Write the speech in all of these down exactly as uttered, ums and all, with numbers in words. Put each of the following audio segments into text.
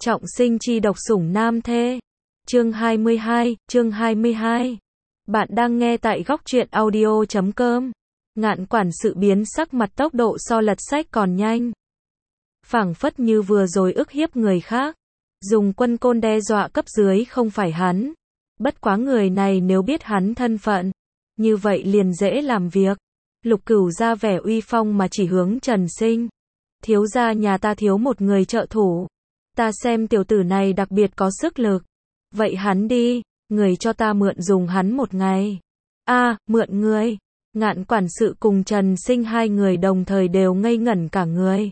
Trọng sinh chi độc sủng nam thê. Chương hai mươi hai, chương hai mươi hai. Bạn đang nghe tại góc truyện audio chấm com. Ngạn quản sự biến sắc mặt tốc độ so lật sách còn nhanh. Phảng phất như vừa rồi ức hiếp người khác. Dùng quân côn đe dọa cấp dưới không phải hắn. Bất quá người này nếu biết hắn thân phận, như vậy liền dễ làm việc. Lục Cửu ra vẻ uy phong mà chỉ hướng Trần Sinh. Thiếu gia nhà ta thiếu một người trợ thủ. Ta xem tiểu tử này đặc biệt có sức lực. Vậy hắn đi, người cho ta mượn dùng hắn một ngày. A, à, mượn người. Ngạn quản sự cùng Trần Sinh hai người đồng thời đều ngây ngẩn cả người.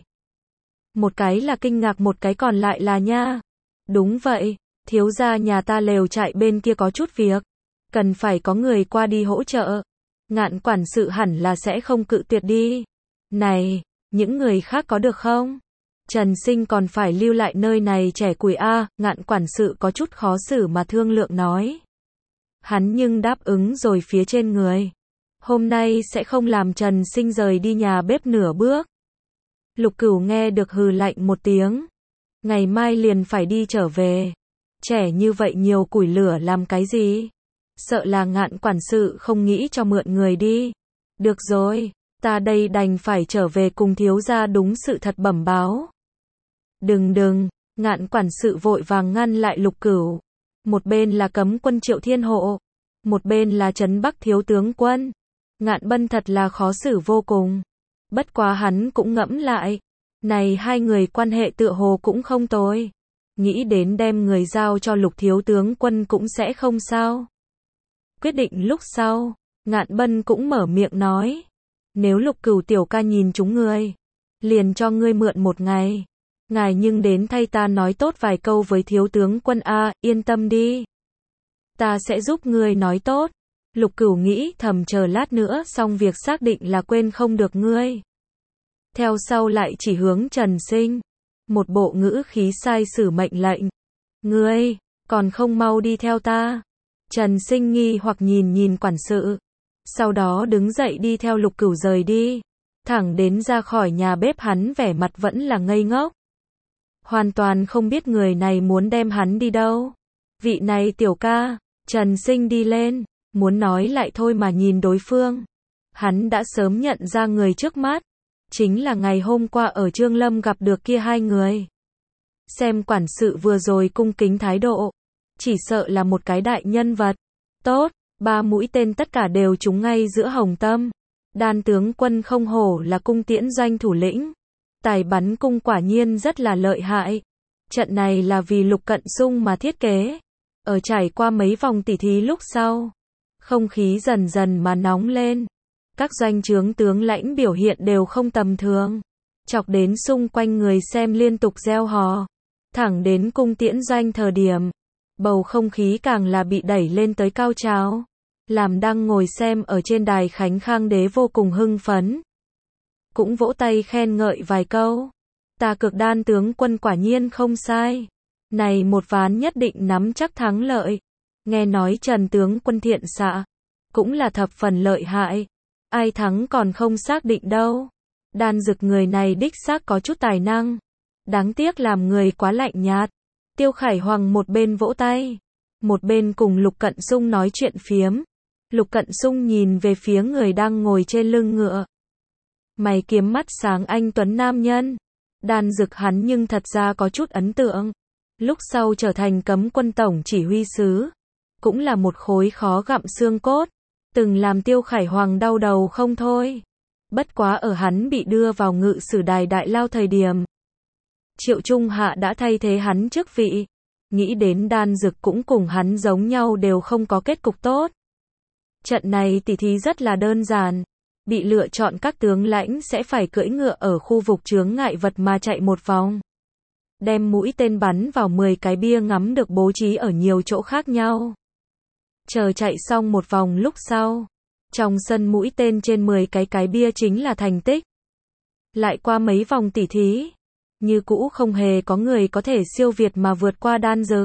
Một cái là kinh ngạc, một cái còn lại là nha. Đúng vậy, thiếu gia nhà ta lều trại bên kia có chút việc. Cần phải có người qua đi hỗ trợ. Ngạn quản sự hẳn là sẽ không cự tuyệt đi. Này, những người khác có được không? Trần Sinh còn phải lưu lại nơi này trẻ củi a, ngạn quản sự có chút khó xử mà thương lượng nói. Hắn nhưng đáp ứng rồi phía trên người. Hôm nay sẽ không làm Trần Sinh rời đi nhà bếp nửa bước. Lục Cửu nghe được hừ lạnh một tiếng. Ngày mai liền phải đi trở về. Trẻ như vậy nhiều củi lửa làm cái gì? Sợ là ngạn quản sự không nghĩ cho mượn người đi. Được rồi, ta đây đành phải trở về cùng thiếu gia đúng sự thật bẩm báo. Đừng đừng, ngạn quản sự vội vàng ngăn lại Lục Cửu. Một bên là cấm quân Triệu Thiên Hộ, một bên là Trấn Bắc thiếu tướng quân. Ngạn Bân thật là khó xử vô cùng. Bất quá hắn cũng ngẫm lại, này hai người quan hệ tựa hồ cũng không tồi. Nghĩ đến đem người giao cho Lục thiếu tướng quân cũng sẽ không sao. Quyết định lúc sau, Ngạn Bân cũng mở miệng nói. Nếu Lục Cửu tiểu ca nhìn chúng ngươi, liền cho ngươi mượn một ngày. Ngài nhưng đến thay ta nói tốt vài câu với thiếu tướng quân a, yên tâm đi. Ta sẽ giúp ngươi nói tốt. Lục Cửu nghĩ thầm chờ lát nữa xong việc xác định là quên không được ngươi. Theo sau lại chỉ hướng Trần Sinh. Một bộ ngữ khí sai sử mệnh lệnh. Ngươi, còn không mau đi theo ta. Trần Sinh nghi hoặc nhìn nhìn quản sự. Sau đó đứng dậy đi theo Lục Cửu rời đi. Thẳng đến ra khỏi nhà bếp hắn vẻ mặt vẫn là ngây ngốc. Hoàn toàn không biết người này muốn đem hắn đi đâu. Vị này tiểu ca, Trần Sinh đi lên, muốn nói lại thôi mà nhìn đối phương. Hắn đã sớm nhận ra người trước mắt. Chính là ngày hôm qua ở Trương Lâm gặp được kia hai người. Xem quản sự vừa rồi cung kính thái độ. Chỉ sợ là một cái đại nhân vật. Tốt, ba mũi tên tất cả đều trúng ngay giữa hồng tâm. Đan tướng quân không hổ là cung tiễn doanh thủ lĩnh. Tài bắn cung quả nhiên rất là lợi hại. Trận này là vì Lục Cận Sung mà thiết kế. Ở trải qua mấy vòng tỉ thí lúc sau, không khí dần dần mà nóng lên. Các doanh trướng tướng lãnh biểu hiện đều không tầm thường. Chọc đến xung quanh người xem liên tục reo hò. Thẳng đến cung tiễn doanh thời điểm, bầu không khí càng là bị đẩy lên tới cao trào. Làm đang ngồi xem ở trên đài Khánh Khang Đế vô cùng hưng phấn. Cũng vỗ tay khen ngợi vài câu. Tà Cực Đan tướng quân quả nhiên không sai. Này một ván nhất định nắm chắc thắng lợi. Nghe nói Trần tướng quân thiện xạ, cũng là thập phần lợi hại. Ai thắng còn không xác định đâu. Đan Dực người này đích xác có chút tài năng. Đáng tiếc làm người quá lạnh nhạt. Tiêu Khải Hoàng một bên vỗ tay, một bên cùng Lục Cận Sung nói chuyện phiếm. Lục Cận Sung nhìn về phía người đang ngồi trên lưng ngựa. Mày kiếm mắt sáng anh tuấn nam nhân. Đan Dực hắn nhưng thật ra có chút ấn tượng. Lúc sau trở thành cấm quân tổng chỉ huy sứ, cũng là một khối khó gặm xương cốt. Từng làm Tiêu Khải Hoàng đau đầu không thôi. Bất quá ở hắn bị đưa vào ngự sử đài đại lao thời điểm, Triệu Trung Hạ đã thay thế hắn chức vị. Nghĩ đến Đan Dực cũng cùng hắn giống nhau đều không có kết cục tốt. Trận này tỉ thí rất là đơn giản. Bị lựa chọn các tướng lãnh sẽ phải cưỡi ngựa ở khu vực chướng ngại vật mà chạy một vòng. Đem mũi tên bắn vào mười cái bia ngắm được bố trí ở nhiều chỗ khác nhau. Chờ chạy xong một vòng lúc sau, trong sân mũi tên trên mười cái cái bia chính là thành tích. Lại qua mấy vòng tỉ thí, như cũ không hề có người có thể siêu việt mà vượt qua Đan Dực.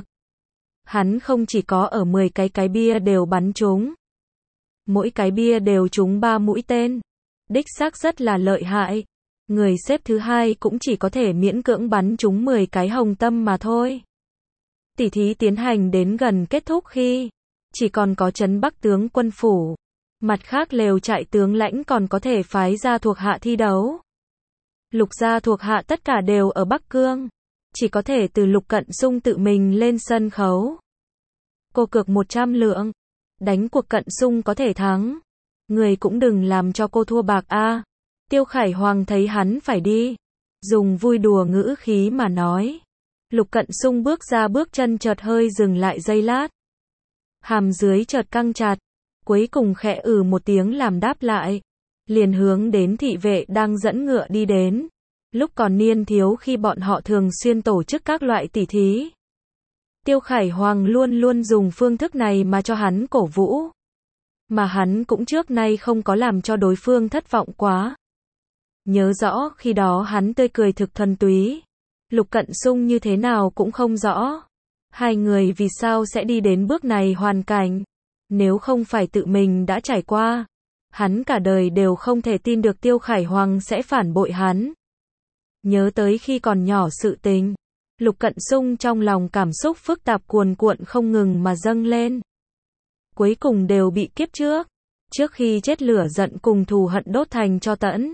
Hắn không chỉ có ở mười cái cái bia đều bắn trúng. Mỗi cái bia đều trúng ba mũi tên. Đích xác rất là lợi hại. Người xếp thứ hai cũng chỉ có thể miễn cưỡng bắn trúng mười cái hồng tâm mà thôi. Tỉ thí tiến hành đến gần kết thúc khi chỉ còn có trấn Bắc tướng quân phủ. Mặt khác lều trại tướng lãnh còn có thể phái ra thuộc hạ thi đấu. Lục gia thuộc hạ tất cả đều ở Bắc Cương. Chỉ có thể từ Lục Cận Sung tự mình lên sân khấu. Cô cược một trăm lượng. Đánh cuộc Cận Sung có thể thắng. Người cũng đừng làm cho cô thua bạc a. Tiêu Khải Hoàng thấy hắn phải đi. Dùng vui đùa ngữ khí mà nói. Lục Cận Sung bước ra bước chân chợt hơi dừng lại giây lát. Hàm dưới chợt căng chặt. Cuối cùng khẽ ừ một tiếng làm đáp lại. Liền hướng đến thị vệ đang dẫn ngựa đi đến. Lúc còn niên thiếu khi bọn họ thường xuyên tổ chức các loại tỉ thí. Tiêu Khải Hoàng luôn luôn dùng phương thức này mà cho hắn cổ vũ. Mà hắn cũng trước nay không có làm cho đối phương thất vọng quá. Nhớ rõ khi đó hắn tươi cười thực thuần túy. Lục Cận Sung như thế nào cũng không rõ. Hai người vì sao sẽ đi đến bước này hoàn cảnh. Nếu không phải tự mình đã trải qua. Hắn cả đời đều không thể tin được Tiêu Khải Hoàng sẽ phản bội hắn. Nhớ tới khi còn nhỏ sự tình. Lục Cận Sung trong lòng cảm xúc phức tạp cuồn cuộn không ngừng mà dâng lên. Cuối cùng đều bị kiếp trước. Trước khi chết lửa giận cùng thù hận đốt thành tro tẫn.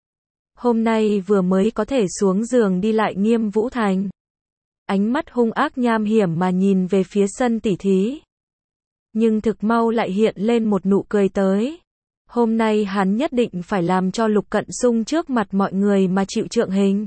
Hôm nay vừa mới có thể xuống giường đi lại Nghiêm Vũ Thành. Ánh mắt hung ác nham hiểm mà nhìn về phía sân tỉ thí. Nhưng thực mau lại hiện lên một nụ cười tới. Hôm nay hắn nhất định phải làm cho Lục Cận Sung trước mặt mọi người mà chịu trượng hình.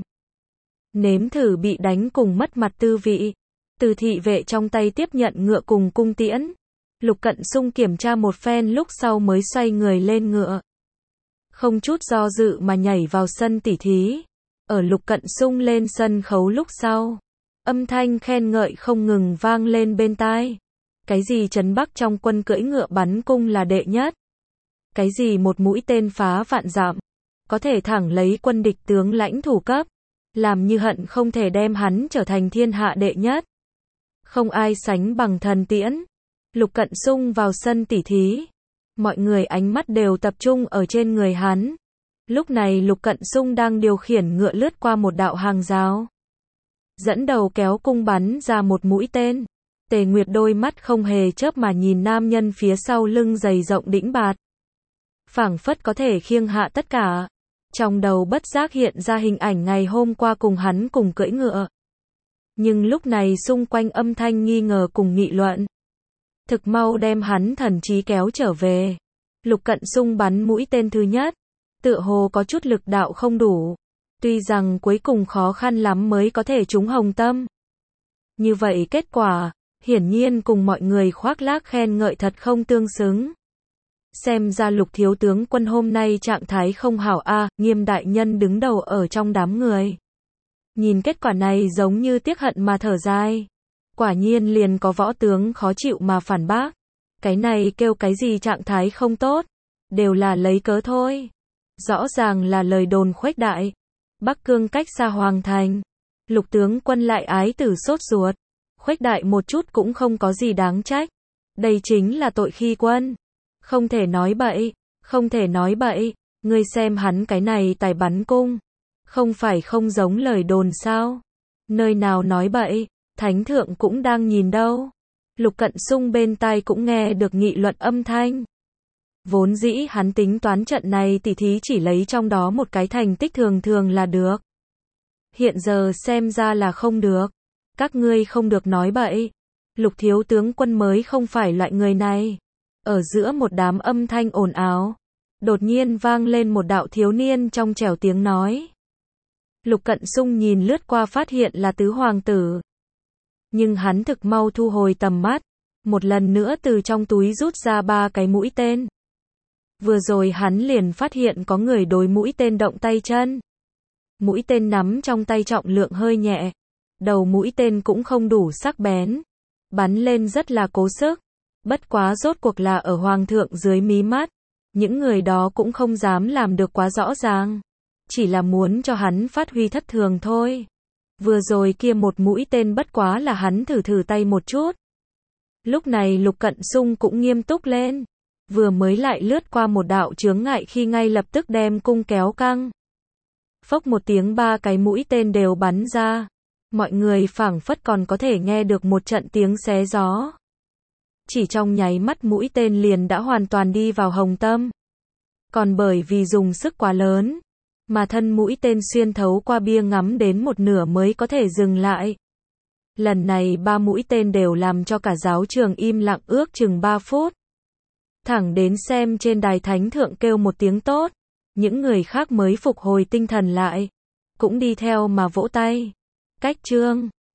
Nếm thử bị đánh cùng mất mặt tư vị. Từ thị vệ trong tay tiếp nhận ngựa cùng cung tiễn. Lục Cận Sung kiểm tra một phen lúc sau mới xoay người lên ngựa. Không chút do dự mà nhảy vào sân tỉ thí. Ở Lục Cận Sung lên sân khấu lúc sau. Âm thanh khen ngợi không ngừng vang lên bên tai. Cái gì Trấn Bắc trong quân cưỡi ngựa bắn cung là đệ nhất. Cái gì một mũi tên phá vạn dặm. Có thể thẳng lấy quân địch tướng lãnh thủ cấp. Làm như hận không thể đem hắn trở thành thiên hạ đệ nhất. Không ai sánh bằng thần tiễn. Lục Cận Sung vào sân tỉ thí. Mọi người ánh mắt đều tập trung ở trên người hắn. Lúc này Lục Cận Sung đang điều khiển ngựa lướt qua một đạo hàng rào. Dẫn đầu kéo cung bắn ra một mũi tên. Tề Nguyệt đôi mắt không hề chớp mà nhìn nam nhân phía sau lưng dày rộng đĩnh bạt. Phảng phất có thể khiêng hạ tất cả. Trong đầu bất giác hiện ra hình ảnh ngày hôm qua cùng hắn cùng cưỡi ngựa. Nhưng lúc này xung quanh âm thanh nghi ngờ cùng nghị luận. Thực mau đem hắn thần trí kéo trở về. Lục Cận Sung bắn mũi tên thứ nhất. Tựa hồ có chút lực đạo không đủ. Tuy rằng cuối cùng khó khăn lắm mới có thể trúng hồng tâm. Như vậy kết quả, hiển nhiên cùng mọi người khoác lác khen ngợi thật không tương xứng. Xem ra Lục thiếu tướng quân hôm nay trạng thái không hảo a. À, Nghiêm đại nhân đứng đầu ở trong đám người. Nhìn kết quả này giống như tiếc hận mà thở dài. Quả nhiên liền có võ tướng khó chịu mà phản bác. Cái này kêu cái gì trạng thái không tốt. Đều là lấy cớ thôi. Rõ ràng là lời đồn khuếch đại. Bắc Cương cách xa Hoàng Thành. Lục tướng quân lại ái tử sốt ruột. Khuếch đại một chút cũng không có gì đáng trách. Đây chính là tội khi quân. Không thể nói bậy. Không thể nói bậy. Ngươi xem hắn cái này tài bắn cung. Không phải không giống lời đồn sao. Nơi nào nói bậy. Thánh thượng cũng đang nhìn đâu. Lục Cận Sung bên tai cũng nghe được nghị luận âm thanh. Vốn dĩ hắn tính toán trận này tỉ thí chỉ lấy trong đó một cái thành tích thường thường là được. Hiện giờ xem ra là không được. Các ngươi không được nói bậy. Lục thiếu tướng quân mới không phải loại người này. Ở giữa một đám âm thanh ồn ào, đột nhiên vang lên một đạo thiếu niên trong trẻo tiếng nói. Lục Cận Sung nhìn lướt qua phát hiện là tứ hoàng tử. Nhưng hắn thực mau thu hồi tầm mắt, một lần nữa từ trong túi rút ra ba cái mũi tên. Vừa rồi hắn liền phát hiện có người đối mũi tên động tay chân. Mũi tên nắm trong tay trọng lượng hơi nhẹ, đầu mũi tên cũng không đủ sắc bén, bắn lên rất là cố sức. Bất quá rốt cuộc là ở hoàng thượng dưới mí mắt, những người đó cũng không dám làm được quá rõ ràng, chỉ là muốn cho hắn phát huy thất thường thôi. Vừa rồi kia một mũi tên bất quá là hắn thử thử tay một chút. Lúc này Lục Cận Sung cũng nghiêm túc lên, vừa mới lại lướt qua một đạo chướng ngại khi ngay lập tức đem cung kéo căng. Phốc một tiếng ba cái mũi tên đều bắn ra. Mọi người phảng phất còn có thể nghe được một trận tiếng xé gió. Chỉ trong nháy mắt mũi tên liền đã hoàn toàn đi vào hồng tâm. Còn bởi vì dùng sức quá lớn, mà thân mũi tên xuyên thấu qua bia ngắm đến một nửa mới có thể dừng lại. Lần này ba mũi tên đều làm cho cả giáo trường im lặng ước chừng ba phút. Thẳng đến xem trên đài thánh thượng kêu một tiếng tốt, những người khác mới phục hồi tinh thần lại, cũng đi theo mà vỗ tay. Cách chương